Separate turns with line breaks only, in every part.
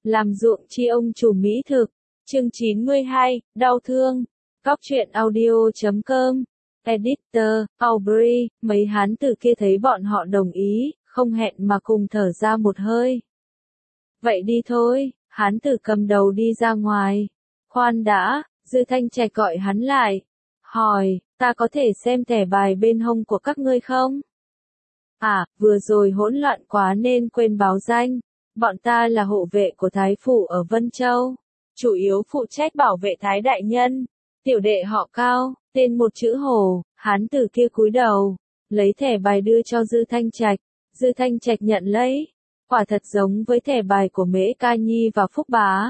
làm ruộng chi ông chủ mỹ thực. Chương 92, đau thương. Góc truyện audio.com. Editor, Aubrey, mấy hán tử kia thấy bọn họ đồng ý, không hẹn mà cùng thở ra một hơi. Vậy đi thôi, hán tử cầm đầu đi ra ngoài. Khoan đã, Dư Thanh Trạch gọi hắn lại. Hỏi, ta có thể xem thẻ bài bên hông của các ngươi không? À, vừa rồi hỗn loạn quá nên quên báo danh. Bọn ta là hộ vệ của Thái Phủ ở Vân Châu. Chủ yếu phụ trách bảo vệ Thái Đại Nhân. Tiểu đệ họ Cao, tên một chữ Hồ, hán tử kia cúi đầu. Lấy thẻ bài đưa cho Dư Thanh Trạch. Dư Thanh Trạch nhận lấy. Quả thật giống với thẻ bài của Mễ Ca Nhi và Phúc Bá.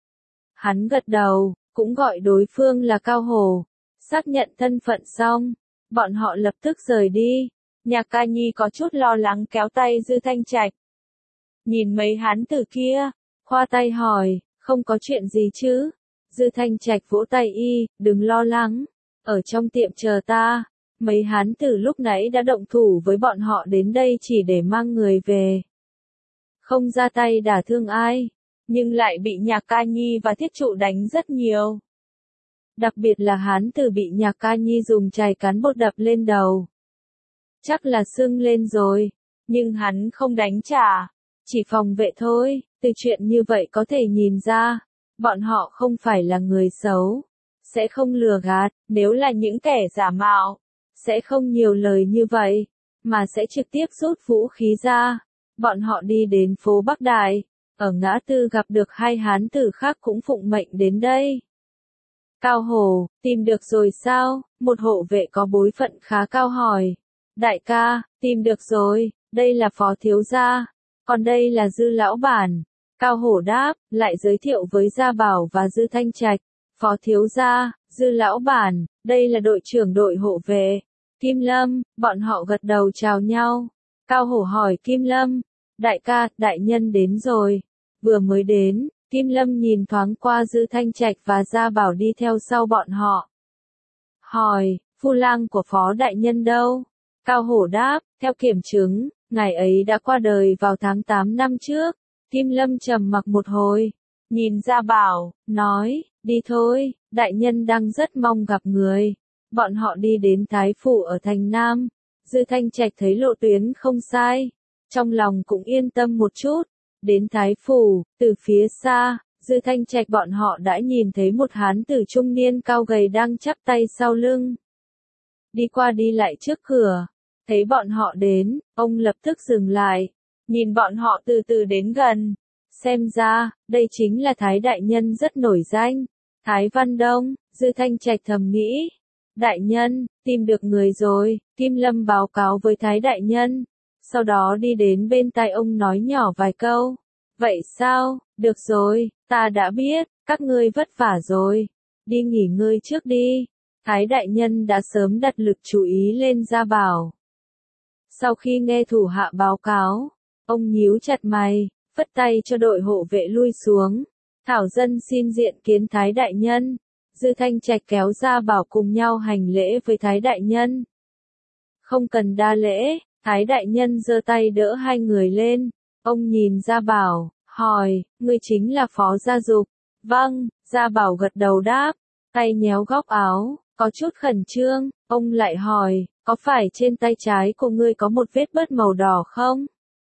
Hắn gật đầu, cũng gọi đối phương là Cao Hồ. Xác nhận thân phận xong, bọn họ lập tức rời đi. Nhạc Ca Nhi có chút lo lắng kéo tay Dư Thanh Trạch. Nhìn mấy hán tử kia, khoa tay hỏi, không có chuyện gì chứ? Dư Thanh Trạch vỗ tay y, đừng lo lắng, ở trong tiệm chờ ta. Mấy hán tử lúc nãy đã động thủ với bọn họ đến đây chỉ để mang người về. Không ra tay đả thương ai, nhưng lại bị Nhạc Ca Nhi và Thiết Trụ đánh rất nhiều. Đặc biệt là hán tử bị Nhạc Ca Nhi dùng chày cán bột đập lên đầu. Chắc là sưng lên rồi, nhưng hắn không đánh trả, chỉ phòng vệ thôi. Từ chuyện như vậy có thể nhìn ra, bọn họ không phải là người xấu, sẽ không lừa gạt, nếu là những kẻ giả mạo, sẽ không nhiều lời như vậy, mà sẽ trực tiếp rút vũ khí ra. Bọn họ đi đến phố Bắc Đại, ở ngã tư gặp được hai hán tử khác cũng phụng mệnh đến đây. Cao Hồ, tìm được rồi sao? Một hộ vệ có bối phận khá cao hỏi. Đại ca, tìm được rồi, đây là Phó Thiếu Gia, còn đây là Dư Lão Bản. Cao Hổ đáp, lại giới thiệu với Gia Bảo và Dư Thanh Trạch. Phó Thiếu Gia, Dư Lão Bản, đây là đội trưởng đội hộ vệ. Kim Lâm, bọn họ gật đầu chào nhau. Cao Hổ hỏi Kim Lâm, đại ca, đại nhân đến rồi. Vừa mới đến, Kim Lâm nhìn thoáng qua Dư Thanh Trạch và Gia Bảo đi theo sau bọn họ. Hỏi, phu lang của Phó đại nhân đâu? Cao Hổ đáp, theo kiểm chứng, ngài ấy đã qua đời vào tháng 8 năm trước. Kim Lâm trầm mặc một hồi, nhìn Gia Bảo, nói, đi thôi, đại nhân đang rất mong gặp người. Bọn họ đi đến Thái Phủ ở thành Nam. Dư Thanh Trạch thấy lộ tuyến không sai, trong lòng cũng yên tâm một chút. Đến Thái Phủ, từ phía xa, Dư Thanh Trạch bọn họ đã nhìn thấy một hán tử trung niên cao gầy đang chắp tay sau lưng. Đi qua đi lại trước cửa, thấy bọn họ đến, ông lập tức dừng lại, nhìn bọn họ từ từ đến gần. Xem ra, đây chính là Thái Đại Nhân rất nổi danh, Thái Văn Đông. Dư Thanh Trạch thầm nghĩ. Đại Nhân, tìm được người rồi, Kim Lâm báo cáo với Thái Đại Nhân. Sau đó đi đến bên tai ông nói nhỏ vài câu. Vậy sao, được rồi, ta đã biết, các ngươi vất vả rồi. Đi nghỉ ngơi trước đi. Thái Đại Nhân đã sớm đặt lực chú ý lên Gia Bảo. Sau khi nghe thủ hạ báo cáo, ông nhíu chặt mày, phất tay cho đội hộ vệ lui xuống. Thảo dân xin diện kiến Thái Đại Nhân. Dư Thanh Trạch kéo Gia Bảo cùng nhau hành lễ với Thái Đại Nhân. Không cần đa lễ, Thái Đại Nhân giơ tay đỡ hai người lên. Ông nhìn Gia Bảo, hỏi, ngươi chính là Phó Gia Dục? Vâng, Gia Bảo gật đầu đáp, tay nhéo góc áo, có chút khẩn trương. Ông lại hỏi, có phải trên tay trái của ngươi có một vết bớt màu đỏ không?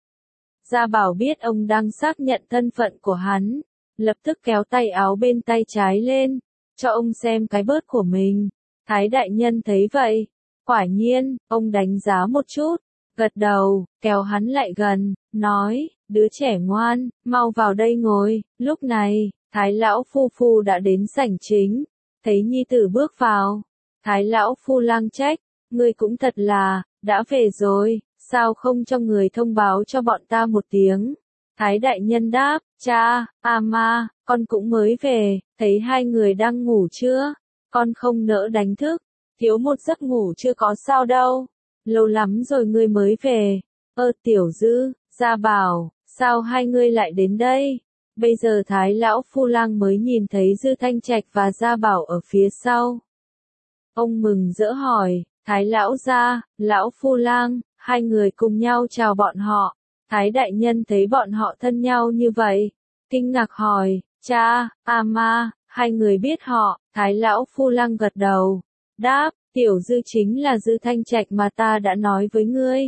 Gia Bảo biết ông đang xác nhận thân phận của hắn, lập tức kéo tay áo bên tay trái lên, cho ông xem cái bớt của mình. Thái Đại Nhân thấy vậy, quả nhiên, ông đánh giá một chút, gật đầu, kéo hắn lại gần, nói, đứa trẻ ngoan, mau vào đây ngồi. Lúc này, Thái Lão Phu Phu đã đến sảnh chính, thấy nhi tử bước vào. Thái Lão Phu lang trách, ngươi cũng thật là, đã về rồi, sao không cho người thông báo cho bọn ta một tiếng? Thái Đại Nhân đáp, cha, ma, con cũng mới về, thấy hai người đang ngủ chưa? Con không nỡ đánh thức, thiếu một giấc ngủ chưa có sao đâu. Lâu lắm rồi ngươi mới về. Tiểu Dư, Gia Bảo, sao hai ngươi lại đến đây? Bây giờ Thái Lão Phu Lang mới nhìn thấy Dư Thanh Trạch và Gia Bảo ở phía sau. Ông mừng rỡ hỏi, Thái Lão Gia, Lão Phu Lang, hai người cùng nhau chào bọn họ. Thái Đại Nhân thấy bọn họ thân nhau như vậy, kinh ngạc hỏi, cha, ama, hai người biết họ, Thái lão phu lăng gật đầu, đáp, tiểu Dư chính là Dư Thanh Trạch mà ta đã nói với ngươi.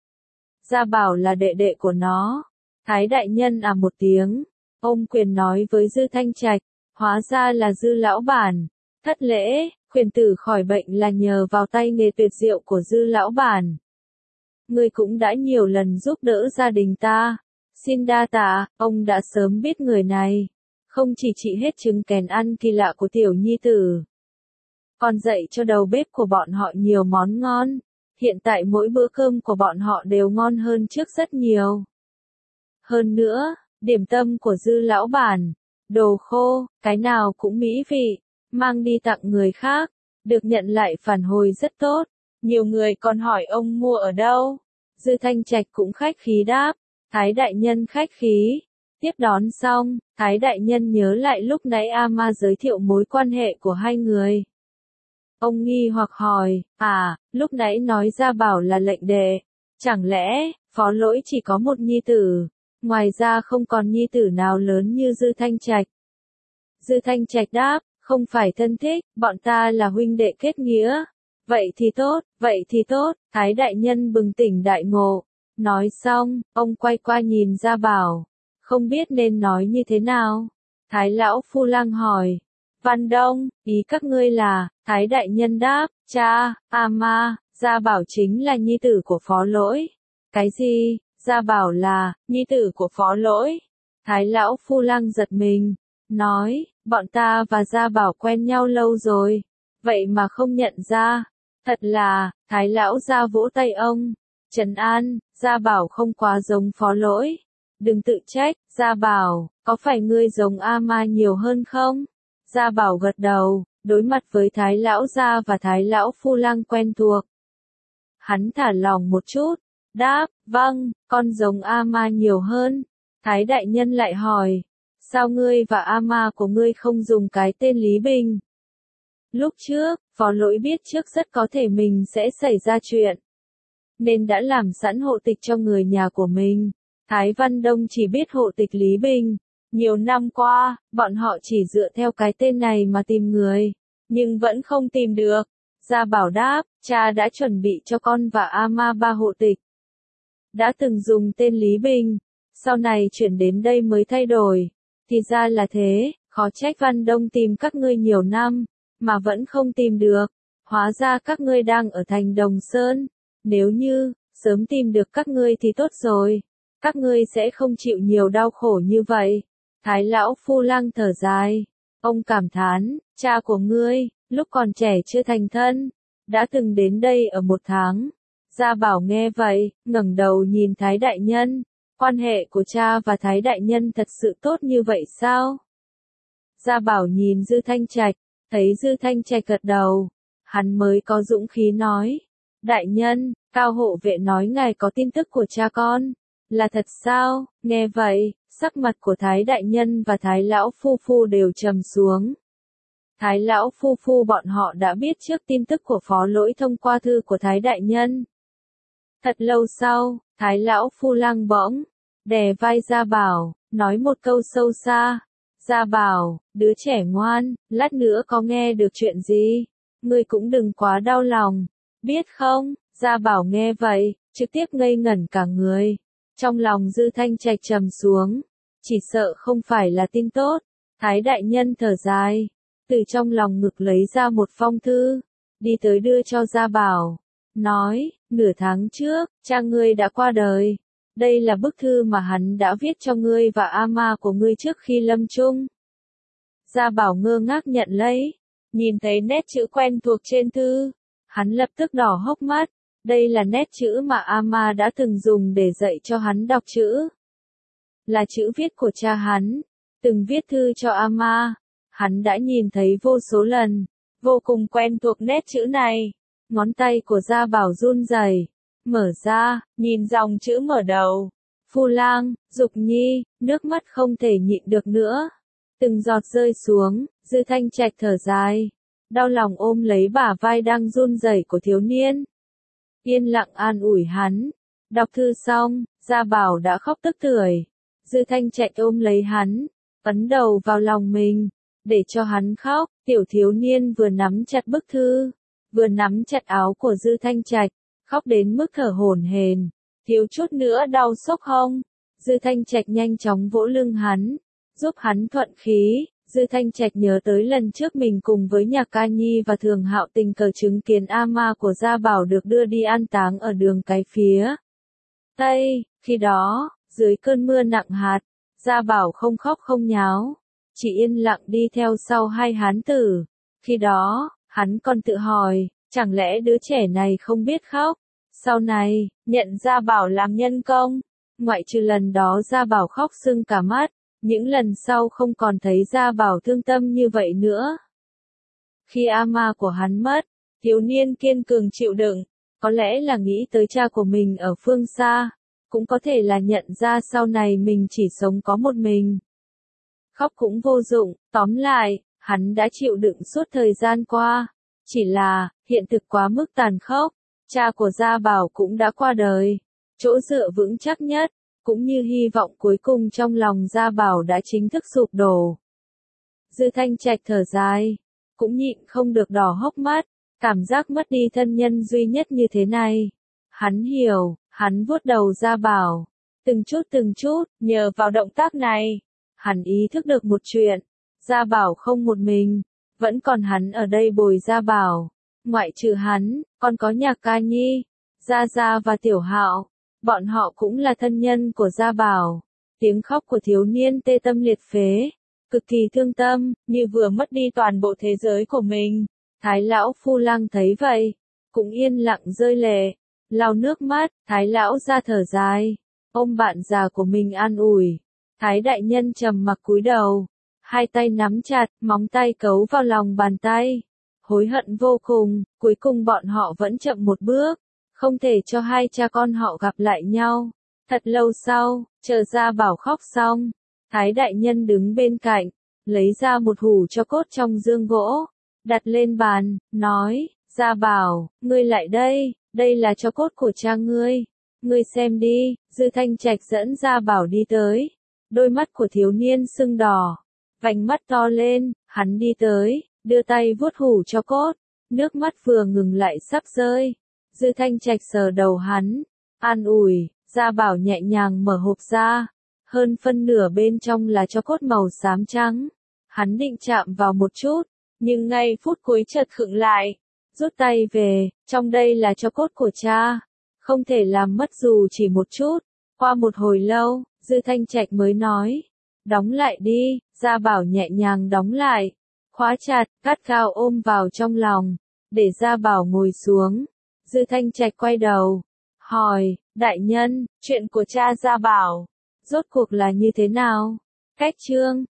Gia Bảo là đệ đệ của nó. Thái đại nhân à một tiếng, ông quyền nói với Dư Thanh Trạch, hóa ra là Dư lão bản. Thất lễ, khuyển tử khỏi bệnh là nhờ vào tay nghề tuyệt diệu của Dư lão bản. Ngươi cũng đã nhiều lần giúp đỡ gia đình ta. Xin đa tạ, ông đã sớm biết người này. Không chỉ trị hết chứng kèn ăn kỳ lạ của tiểu nhi tử, còn dạy cho đầu bếp của bọn họ nhiều món ngon. Hiện tại mỗi bữa cơm của bọn họ đều ngon hơn trước rất nhiều. Hơn nữa, điểm tâm của Dư lão bản, đồ khô, cái nào cũng mỹ vị, mang đi tặng người khác, được nhận lại phản hồi rất tốt. Nhiều người còn hỏi ông mua ở đâu. Dư Thanh Trạch cũng khách khí đáp, Thái đại nhân khách khí. Tiếp đón xong, Thái đại nhân nhớ lại lúc nãy ama giới thiệu mối quan hệ của hai người. Ông nghi hoặc hỏi, lúc nãy nói Gia Bảo là lệnh đệ, chẳng lẽ, Phó Lỗi chỉ có một nhi tử, ngoài ra không còn nhi tử nào lớn như Dư Thanh Trạch. Dư Thanh Trạch đáp, không phải thân thích, bọn ta là huynh đệ kết nghĩa. Vậy thì tốt, Thái đại nhân bừng tỉnh đại ngộ. Nói xong, ông quay qua nhìn Gia Bảo, không biết nên nói như thế nào. Thái lão phu lang hỏi, Văn Đông, ý các ngươi là, Thái đại nhân đáp, cha, ama, Gia Bảo chính là nhi tử của Phó Lỗi. Cái gì, Gia Bảo là, nhi tử của Phó Lỗi? Thái lão phu lang giật mình, nói, bọn ta và Gia Bảo quen nhau lâu rồi, vậy mà không nhận ra. Thật là, Thái lão ra vỗ tay ông, trấn an, Gia Bảo không quá giống Phó Lỗi. Đừng tự trách, Gia Bảo, có phải ngươi giống ama nhiều hơn không? Gia Bảo gật đầu, đối mặt với Thái lão gia và Thái lão phu lang quen thuộc. Hắn thả lòng một chút, đáp, vâng, con giống ama nhiều hơn. Thái đại nhân lại hỏi, sao ngươi và ama của ngươi không dùng cái tên Lý Bình? Lúc trước, Phó Lỗi biết trước rất có thể mình sẽ xảy ra chuyện, nên đã làm sẵn hộ tịch cho người nhà của mình. Thái Văn Đông chỉ biết hộ tịch Lý Bình. Nhiều năm qua, bọn họ chỉ dựa theo cái tên này mà tìm người, nhưng vẫn không tìm được. Gia Bảo đáp, cha đã chuẩn bị cho con và ama 3 hộ tịch. Đã từng dùng tên Lý Bình, sau này chuyển đến đây mới thay đổi. Thì ra là thế, khó trách Văn Đông tìm các ngươi nhiều năm, mà vẫn không tìm được. Hóa ra các ngươi đang ở thành Đồng Sơn. Nếu như, sớm tìm được các ngươi thì tốt rồi. Các ngươi sẽ không chịu nhiều đau khổ như vậy. Thái lão phu lang thở dài. Ông cảm thán, cha của ngươi, lúc còn trẻ chưa thành thân, đã từng đến đây ở 1 tháng. Gia Bảo nghe vậy, ngẩng đầu nhìn Thái đại nhân. Quan hệ của cha và Thái đại nhân thật sự tốt như vậy sao? Gia Bảo nhìn Dư Thanh Trạch, thấy Dư Thanh Trạch gật đầu. Hắn mới có dũng khí nói. Đại nhân, Cao hộ vệ nói ngài có tin tức của cha con. Là thật sao? Nghe vậy, sắc mặt của Thái đại nhân và Thái lão phu phu đều trầm xuống. Thái lão phu phu bọn họ đã biết trước tin tức của Phó Lỗi thông qua thư của Thái đại nhân. Thật lâu sau, Thái lão phu lang bỗng đè vai Gia Bảo, nói một câu sâu xa. Gia Bảo, đứa trẻ ngoan, lát nữa có nghe được chuyện gì, ngươi cũng đừng quá đau lòng, biết không? Gia Bảo nghe vậy, trực tiếp ngây ngẩn cả người. Trong lòng Dư Thanh Trạch trầm xuống, chỉ sợ không phải là tin tốt. Thái đại nhân thở dài, từ trong lòng ngực lấy ra một phong thư, đi tới đưa cho Gia Bảo, nói, nửa tháng trước, cha ngươi đã qua đời. Đây là bức thư mà hắn đã viết cho ngươi và ama của ngươi trước khi lâm chung. Gia Bảo ngơ ngác nhận lấy, nhìn thấy nét chữ quen thuộc trên thư, hắn lập tức đỏ hốc mắt. Đây là nét chữ mà ama đã từng dùng để dạy cho hắn đọc chữ. Là chữ viết của cha hắn, từng viết thư cho ama. Hắn đã nhìn thấy vô số lần, vô cùng quen thuộc nét chữ này. Ngón tay của Gia Bảo run rẩy, mở ra, nhìn dòng chữ mở đầu. Phu lang, Dục Nhi, nước mắt không thể nhịn được nữa. Từng giọt rơi xuống, Dư Thanh Trạch thở dài, đau lòng ôm lấy bả vai đang run rẩy của thiếu niên. Yên lặng an ủi hắn. Đọc thư xong, Gia Bảo đã khóc tức tưởi. Dư Thanh Trạch ôm lấy hắn, ấn đầu vào lòng mình, để cho hắn khóc. Tiểu thiếu niên vừa nắm chặt bức thư, vừa nắm chặt áo của Dư Thanh Trạch, khóc đến mức thở hổn hển, thiếu chút nữa đau sốc hông. Dư Thanh Trạch nhanh chóng vỗ lưng hắn, giúp hắn thuận khí. Dư Thanh Trạch nhớ tới lần trước mình cùng với Nhạc Ca Nhi và Thường Hạo tình cờ chứng kiến ama của Gia Bảo được đưa đi an táng ở đường cái phía Tây. Khi đó, dưới cơn mưa nặng hạt, Gia Bảo không khóc không nháo, chỉ yên lặng đi theo sau hai hán tử. Khi đó, hắn còn tự hỏi, chẳng lẽ đứa trẻ này không biết khóc? Sau này, nhận Gia Bảo làm nhân công, ngoại trừ lần đó Gia Bảo khóc sưng cả mắt, những lần sau không còn thấy Gia Bảo thương tâm như vậy nữa. Khi ama của hắn mất, thiếu niên kiên cường chịu đựng, có lẽ là nghĩ tới cha của mình ở phương xa, cũng có thể là nhận ra sau này mình chỉ sống có một mình. Khóc cũng vô dụng, tóm lại, hắn đã chịu đựng suốt thời gian qua. Chỉ là, hiện thực quá mức tàn khốc, cha của Gia Bảo cũng đã qua đời. Chỗ dựa vững chắc nhất, cũng như hy vọng cuối cùng trong lòng Gia Bảo đã chính thức sụp đổ. Dư Thanh Trạch thở dài, cũng nhịn không được đỏ hốc mắt, cảm giác mất đi thân nhân duy nhất như thế này. Hắn hiểu, hắn vuốt đầu Gia Bảo, từng chút, nhờ vào động tác này, hắn ý thức được một chuyện, Gia Bảo không một mình, vẫn còn hắn ở đây bồi Gia Bảo. Ngoại trừ hắn, còn có Nhạc Ca Nhi, Gia Gia và Tiểu Hạo, bọn họ cũng là thân nhân của Gia Bảo. Tiếng khóc của thiếu niên tê tâm liệt phế, cực kỳ thương tâm, như vừa mất đi toàn bộ thế giới của mình. Thái lão Phu Lăng thấy vậy, cũng yên lặng rơi lệ, lau nước mắt. Thái lão ra thở dài, ôm bạn già của mình an ủi. Thái đại nhân trầm mặc cúi đầu, hai tay nắm chặt, móng tay cấu vào lòng bàn tay, hối hận vô cùng. Cuối cùng bọn họ vẫn chậm một bước, không thể cho hai cha con họ gặp lại nhau. Thật lâu sau, chờ Gia Bảo khóc xong, Thái đại nhân đứng bên cạnh, lấy ra một hũ tro cốt trong dương gỗ, đặt lên bàn, nói, Gia Bảo, ngươi lại đây, đây là tro cốt của cha ngươi xem đi. Dư Thanh Trạch dẫn Gia Bảo đi tới, đôi mắt của thiếu niên sưng đỏ, vành mắt to lên, hắn đi tới, đưa tay vuốt hũ tro cốt, nước mắt vừa ngừng lại sắp rơi. Dư Thanh Trạch sờ đầu hắn, an ủi. Gia Bảo nhẹ nhàng mở hộp ra, hơn phân nửa bên trong là tro cốt màu xám trắng. Hắn định chạm vào một chút, nhưng ngay phút cuối chợt khựng lại, rút tay về, trong đây là tro cốt của cha, không thể làm mất dù chỉ một chút. Qua một hồi lâu, Dư Thanh Trạch mới nói, đóng lại đi. Gia Bảo nhẹ nhàng đóng lại, khóa chặt, gắt gao ôm vào trong lòng, để Gia Bảo ngồi xuống. Dư Thanh Trạch quay đầu, hỏi, đại nhân, chuyện của cha Gia Bảo, rốt cuộc là như thế nào? Cách chương